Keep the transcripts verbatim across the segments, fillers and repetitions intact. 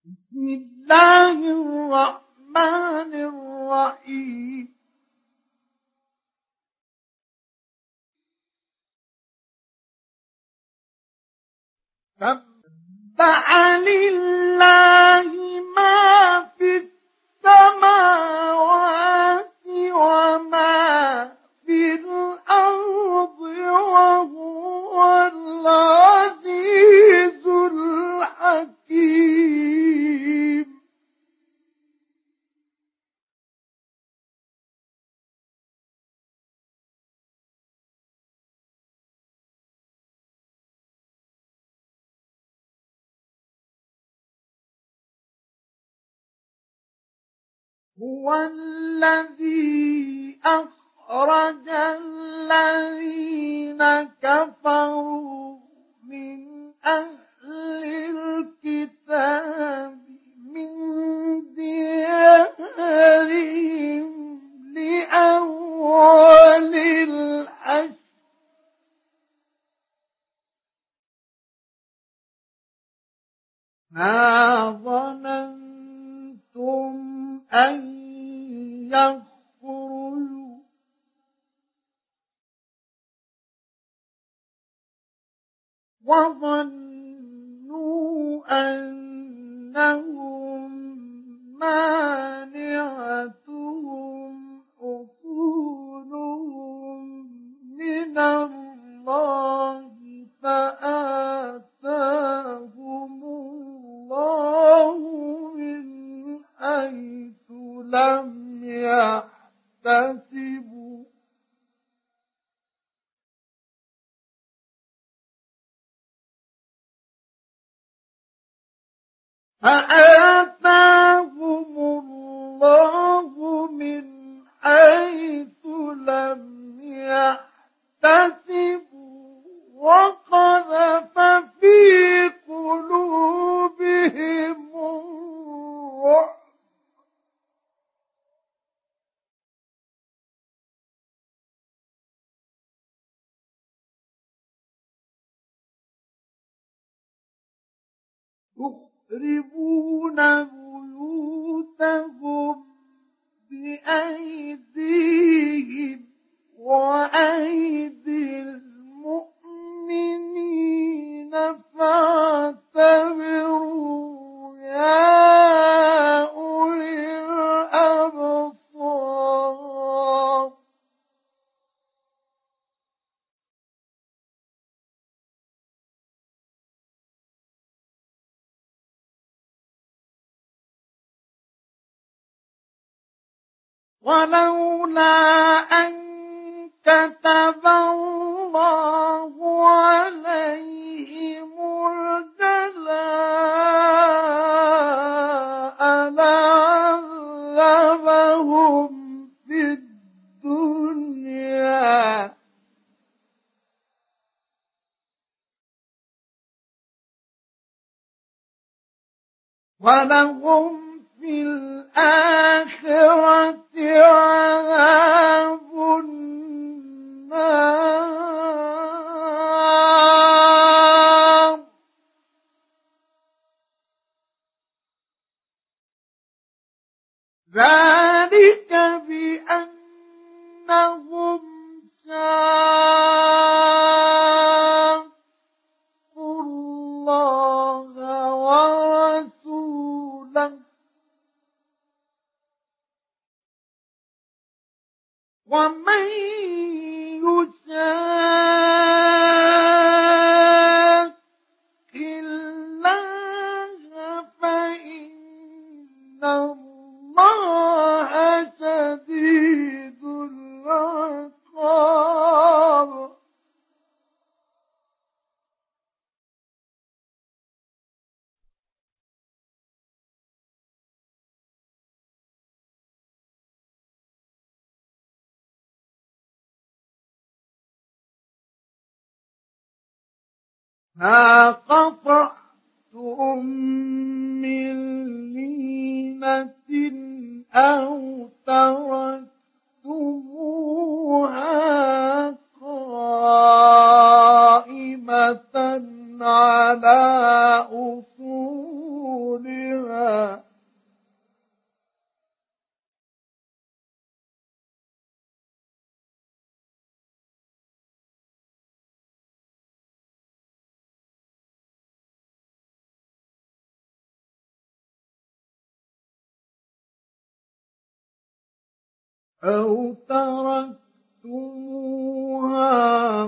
بسم الله الرحمن الرحيم سبح لله ما في السماوات وما في الأرض وهو العزيز الحكيم هو الذي أخرج الذين كفروا من أهل الكتاب من ديارهم لأول الحشر ما ظننتم أن يخرجوا وظنوا أنهم مانعتهم حصونهم من الله فآتاهم الله من حيث لم يحتسبوا فآتاهم الله من حيث لم يحتسبوا وقذف في قلوبهم الرعب يخربون بيوتهم بأيديهم وأيدي المؤمنين فاعتبروا يا أولي الأبصار ولولا أن كتب الله عليهم الجلاء لعذبهم في الدنيا ولهم في الآخرة عذاب النار ذلك بأنهم شاقوا الله ورسوله ومن يشاق الله فإن الله شديد العقاب ما قطعتم من لينة أو تركتموها قائمة على أصولها أو تركتموها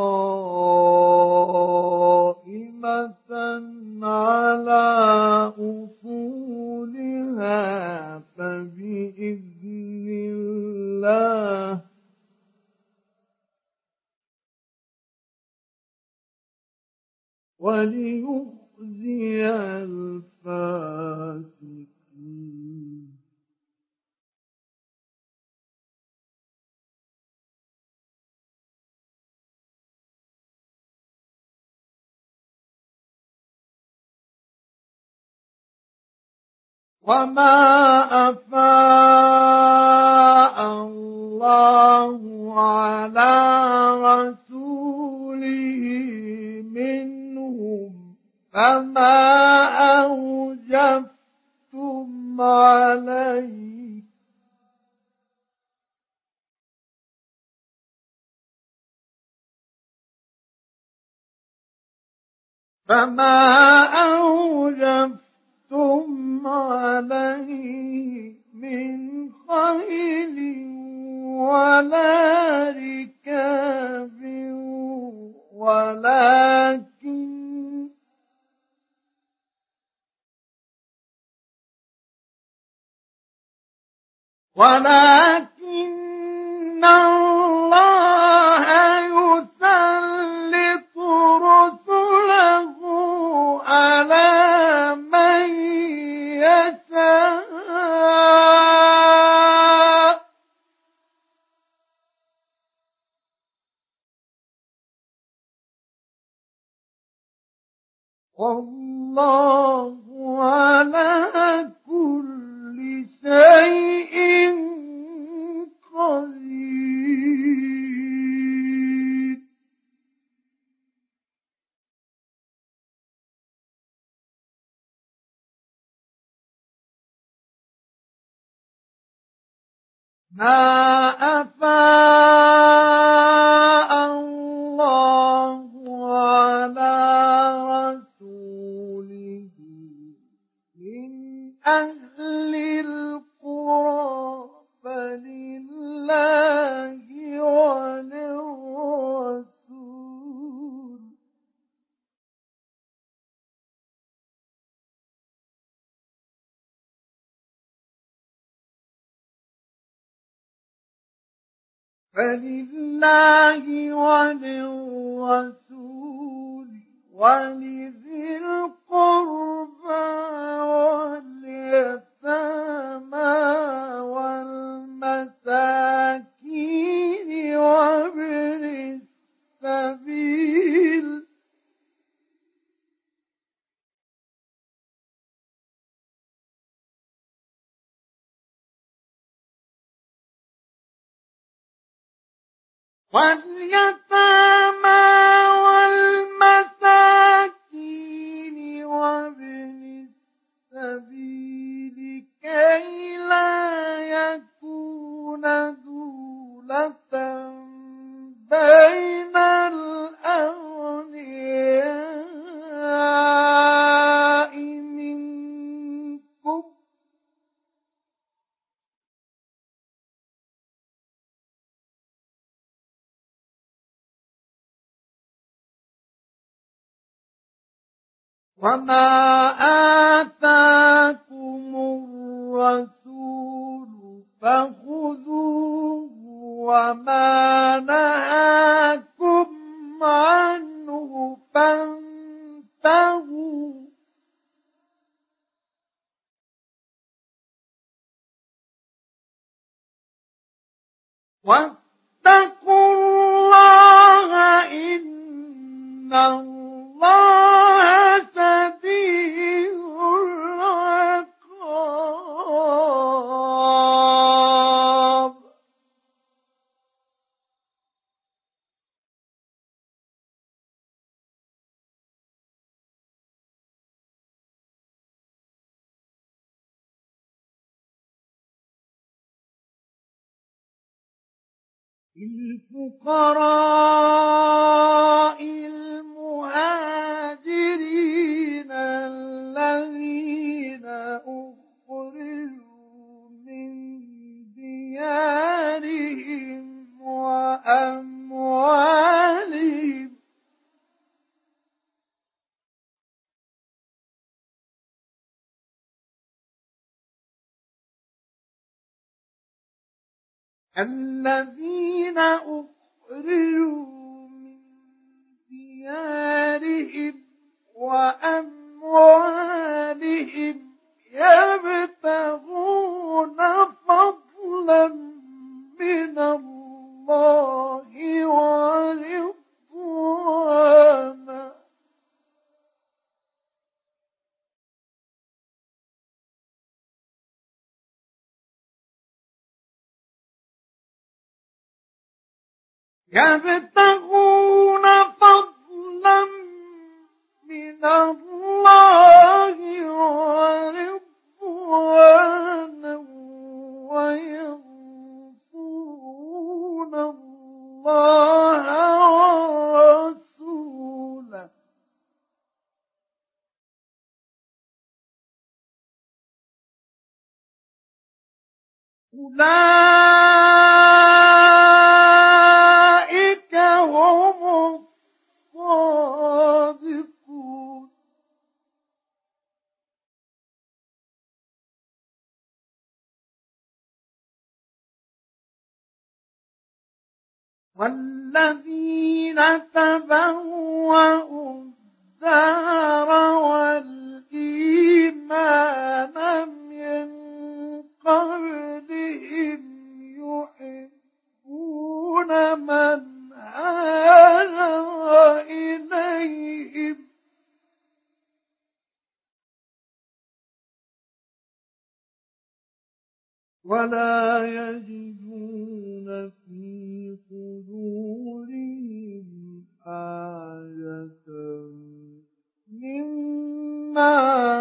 قائمة على أصولها فبإذن الله وليخزي الفاسقين. وما أفاء الله على رسوله منهم فما أوجفتم عليه فما أوجفتم عليه من خيل ولا ركاب ولكن ولكن الله يسلط رسله على من يشاء والله على كل شيء قدير. ما أفاء الله على رسوله من أهل القرى فلله وللرسول فلله وللرسول ولذي القربى واليتامى والمساكين وابن السبيل واليتامى والمساكين وابن السبيل كي لا يكون دولة بين الأغنياء منكم وما آتاكم الرسول فخذوه وما نهاكم عنه فانتهوا واتقوا الله إن الله شديد العقاب. الفقراء المهاجرين الذين أخرجوا من ديارهم الذين أخرجوا من ديارهم وأموالهم يبتغون فضلا من الله ورضوانا يبتغون فضلا من الله ورضوانا وينصرون الله ورسوله أولئك هم الصادقون والذين تبوأوا الدار والإيمان من قبلهم يحبون من هاجر إليهم ولا يجدون في صدورهم حاجة مما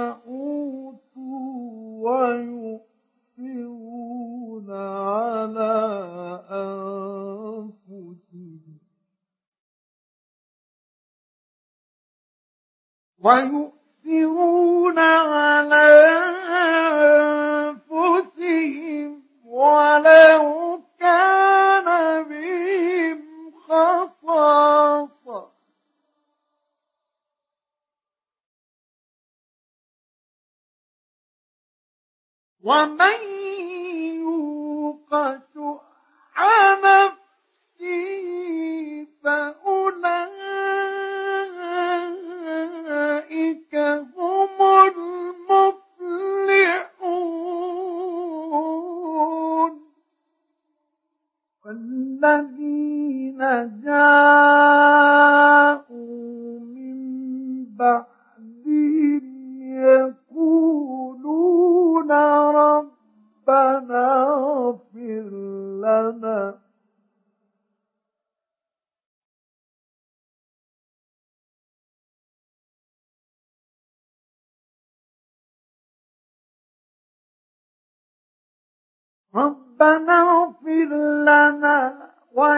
أوتوا ويؤثرون على أنفسهم ويؤثرون على أنفسهم ولو كان بهم خصاصة ومن يوق شح نفسه فأولئك هم المفلحون والذين جاءوا من بعدهم يقولون ربنا اغفر لنا ربنا اغفر لنا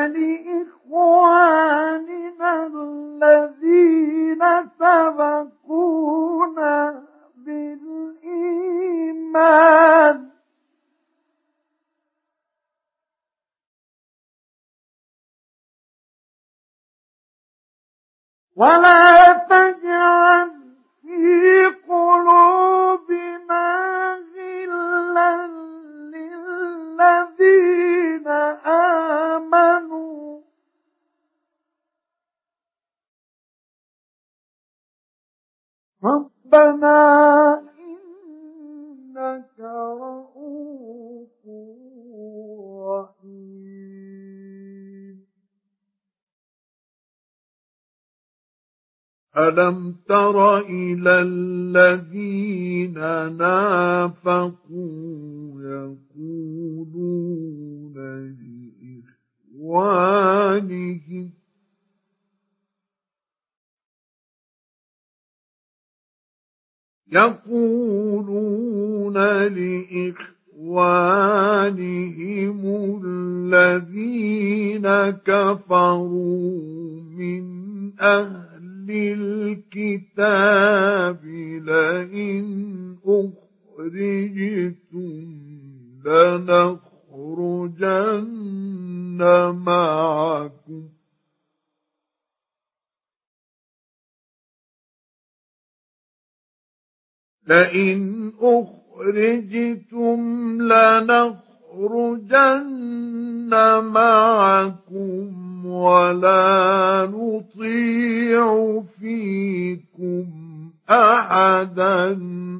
ولإخواننا الذين سبقونا بالإيمان ولا تجعل في قلوبنا غلا للذين آمنوا ربنا إنك رؤوف رحيم ألم تر إلى الذين نافقوا يقولون لإخوانهم يقولون لإخوانهم الذين كفروا من أهل الكتاب لئن أخرجتم لنخرجن معكم لئن أخرجتم لنخرجن لنخرجن معكم ولا نطيع فيكم أحدا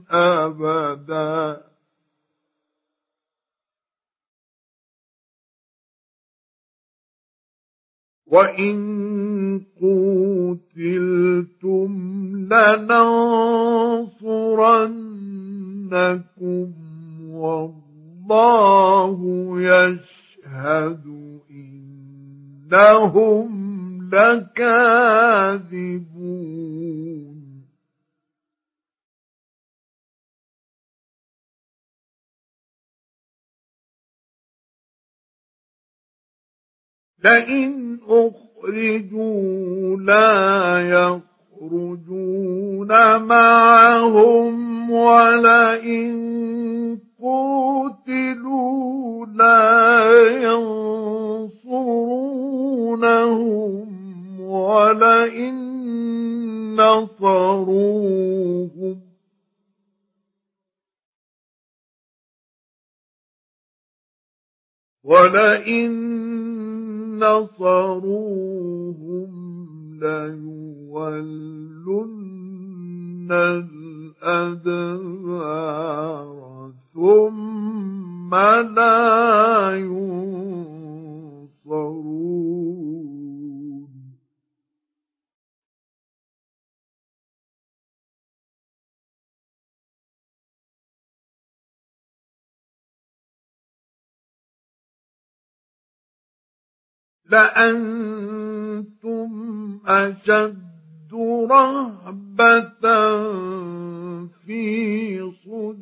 أبدا وإن قوتلتم لننصرنكم والله يشهد إنهم لكاذبون لئن أخرجوا لا يخرجون معهم ولئن قوتلوا لا ينصرونهم ولئن نصروهم ولئن نصروهم ليولن الأدبار ثم لا ينصرون لأنتم أشد رهبة في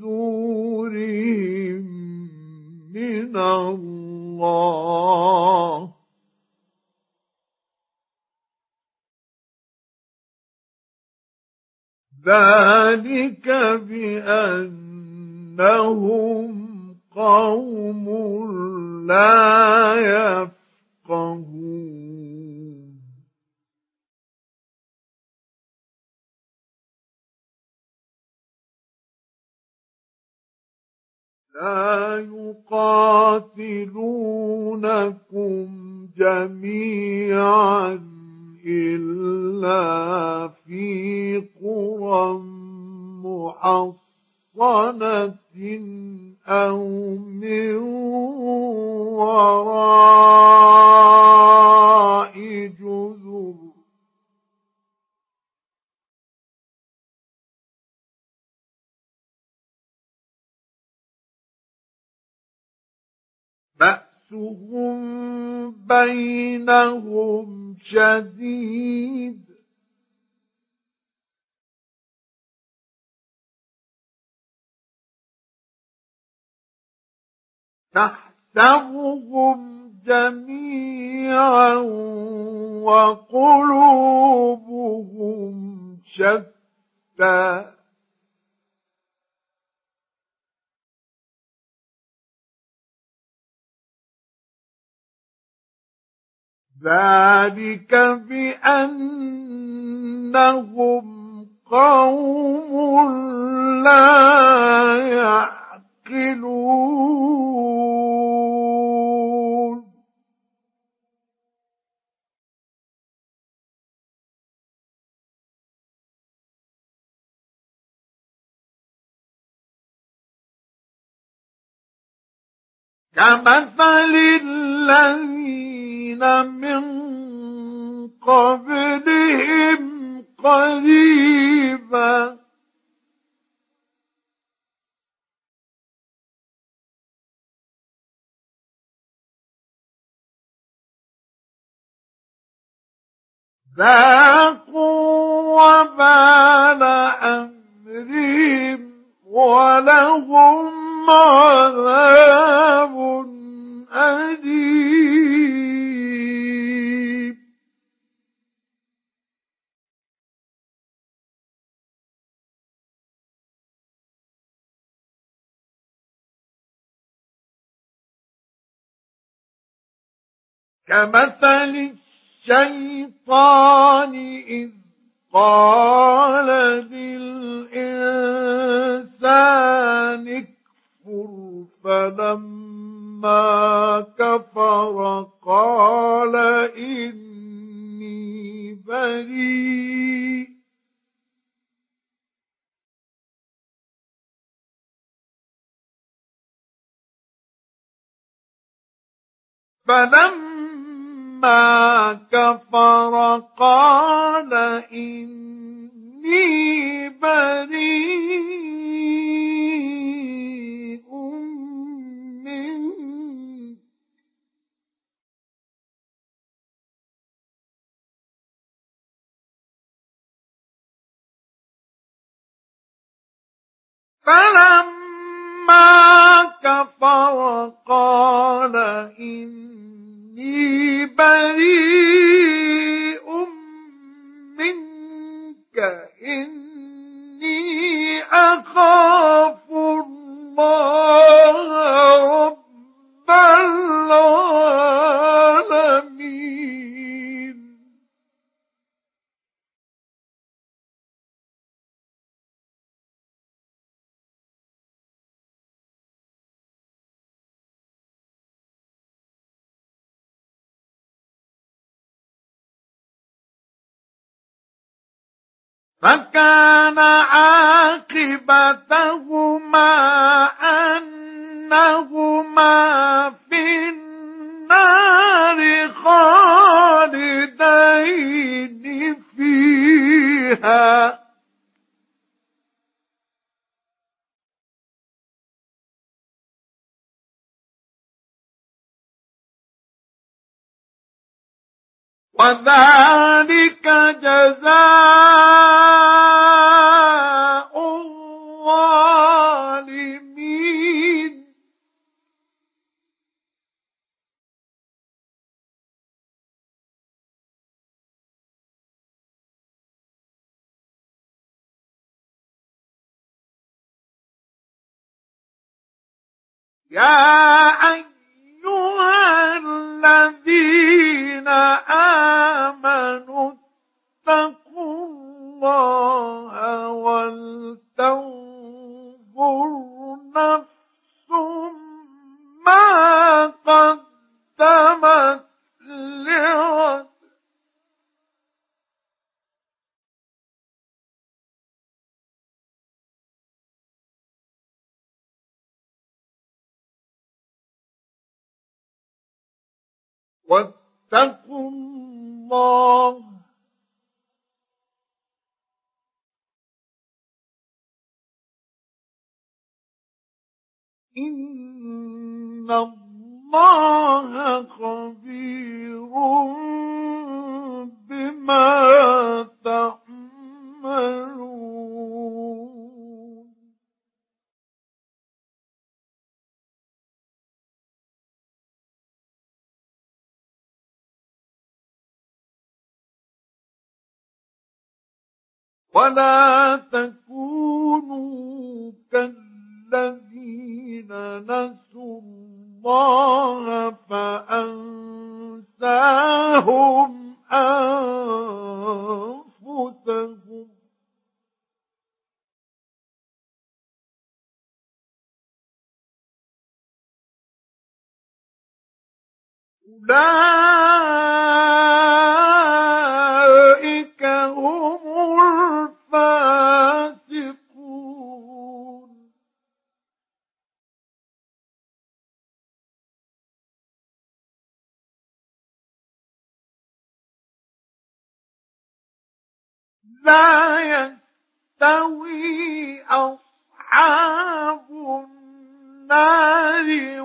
صدورهم من الله ذلك بأنهم قوم لا يفقهون لا يقاتلونكم جميعا إلا في قرى محصنة أو من وراء جذر بأسهم بينهم شديد تحسبهم جميعا وقلوبهم شتى ذلك بأنهم قوم لا يعقلون كمثل الذين من قبلهم قريبا ذاقوا وبال أمرهم ولهم عذاب أليم كمثل الشيطان إذ قال للإنسان اكفر فلما كفر قال إني بريء فلما كفر قال إني بريء منك فلما كفر قال إني بريء منك إني أخاف الله رب العالمين فكان عاقبتهما أنهما في النار خالدين فيها وذلك جزاء الظالمين يا أيها الذين آمنوا اتقوا الله ولتنظر نفس ما قدمت لغد واتقوا الله إن الله خبير بما تعملون ولا تكونوا كالذين نسوا الله فأنساهم أنفسهم أولئك هم الفاسقون لا يستوي أصحاب النار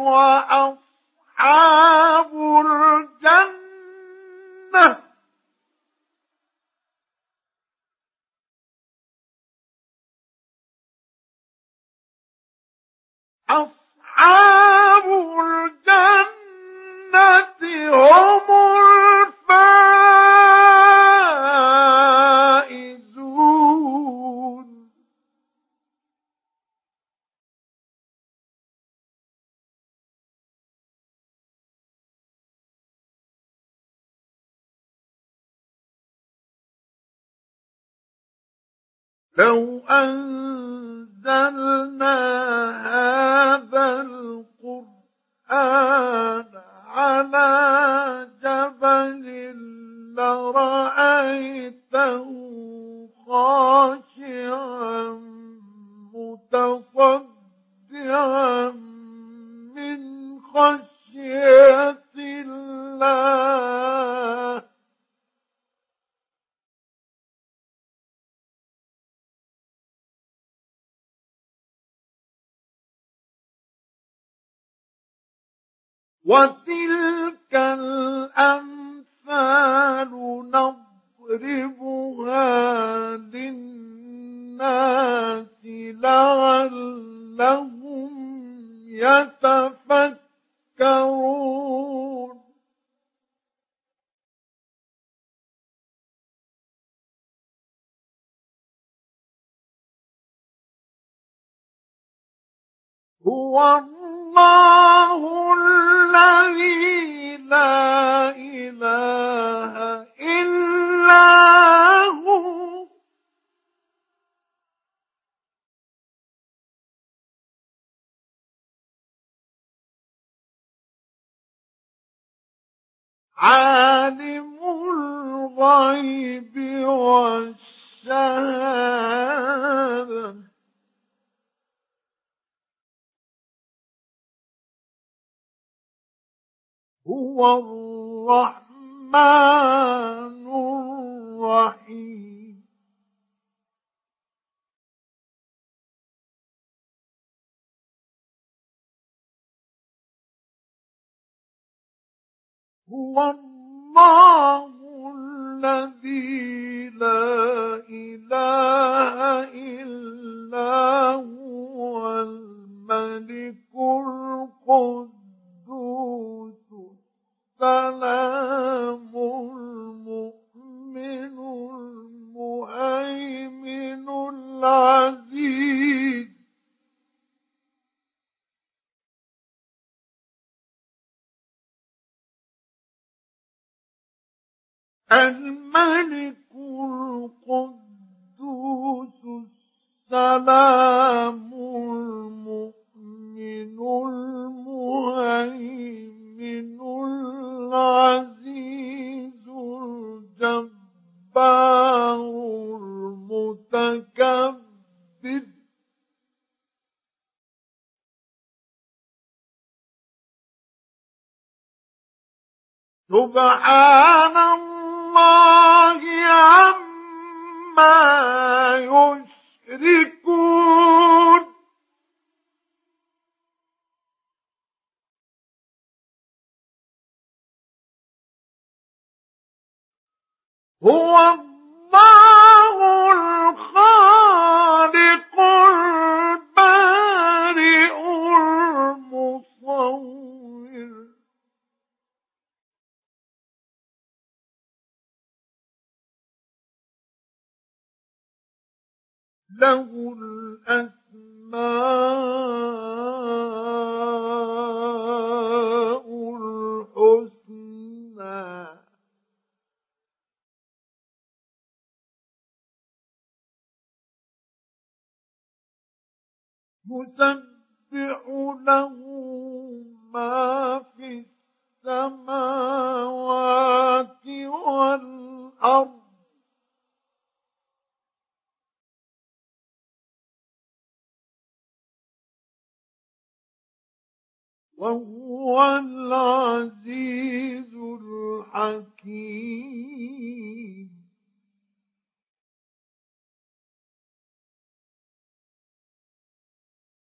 وأصحاب الجنة أصحاب الجنة هم الفائزون لو أنزلنا هذا القرآن وتلك الأمثال نضربها للناس لعلهم يتفكرون. هو الله الذي لا إله إلا هو عالم الغيب والشهادة هو الرحمن الرحيم. هو الله الذي لا إله إلا هو الملك القدوس السلام المؤمن المهيمن العزيز الملك القدوس السلام المؤمن المهيمن العزيز الجبار المتكبر سبحان الله عما يشركون. هو الله الخالق البارئ المصور له الأسماء الحسنى يسبح له ما في السماوات والأرض وهو العزيز الحكيم.